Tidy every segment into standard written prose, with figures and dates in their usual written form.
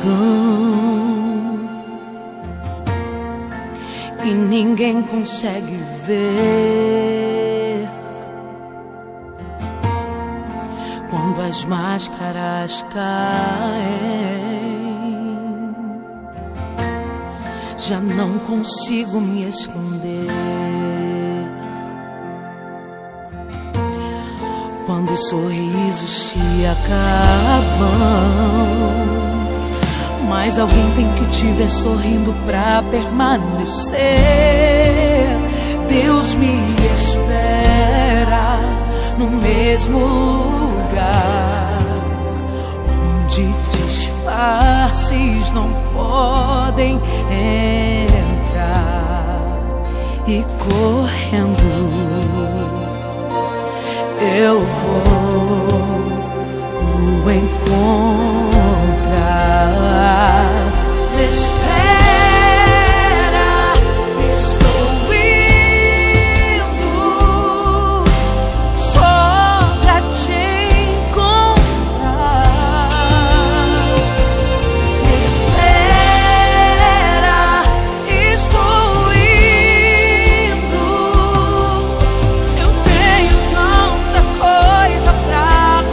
apagam e ninguém consegue ver quando as máscaras caem. Já não consigo me esconder quando os sorrisos se acabam. Mas alguém tem que te ver sorrindo pra permanecer. Deus me espera no mesmo lugar onde disfarces não podem entrar. E correndo eu vou o encontrar. Me espera, estou indo só pra te encontrar. Me espera, estou indo. Eu tenho tanta coisa pra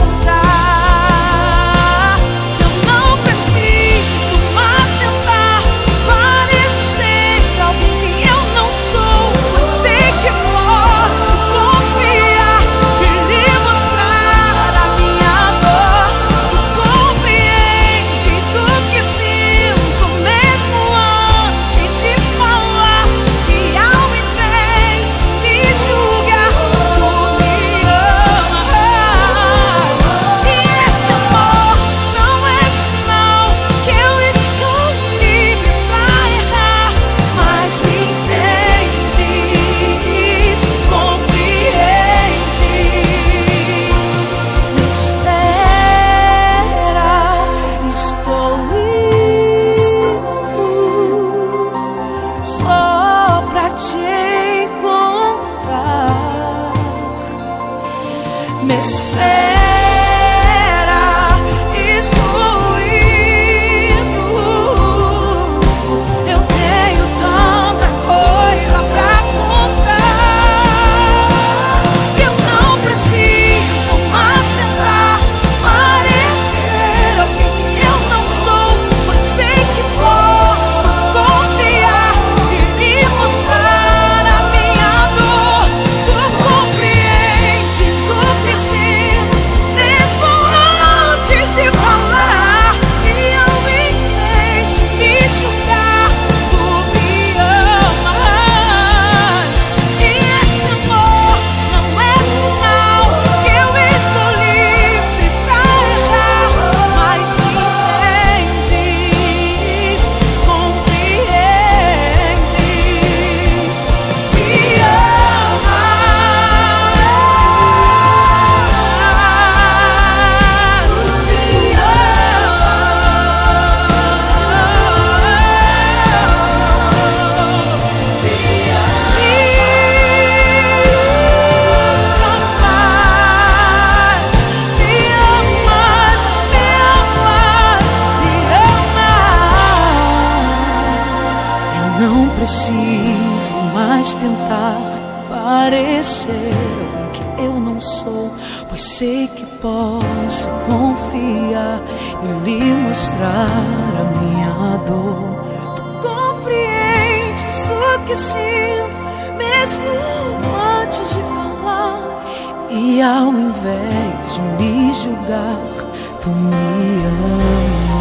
contar. Eu não preciso mais tentar parecer alguém que eu não sou. Eu sei que posso confiar e lhe mostrar a minha dor. Tu compreendes o que sinto mesmo antes de falar. E ao invés de me julgar, tu me amas. E esse amor não é sinal que eu estou livre pra errar, mas me entendes, compreendes. Me espera, estou indo só pra te encontrar. Me espera, estou indo. Eu tenho tanta coisa pra contar. Eu não preciso mais tentar parecer alguém que eu não sou, pois sei que posso confiar e lhe mostrar a minha dor. Tu compreendes o que sinto mesmo antes de falar. E ao invés de me julgar, tu me amas. E esse amor não é sinal que eu estou livre pra errar, mas me entendes, compreendes, me Eu não preciso mais tentar parecer alguém que eu não sou, pois sei que posso confiar e lhe mostrar a minha dor. Tu compreendes o que sinto mesmo antes de falar. E ao invés de me julgar, tu me amas.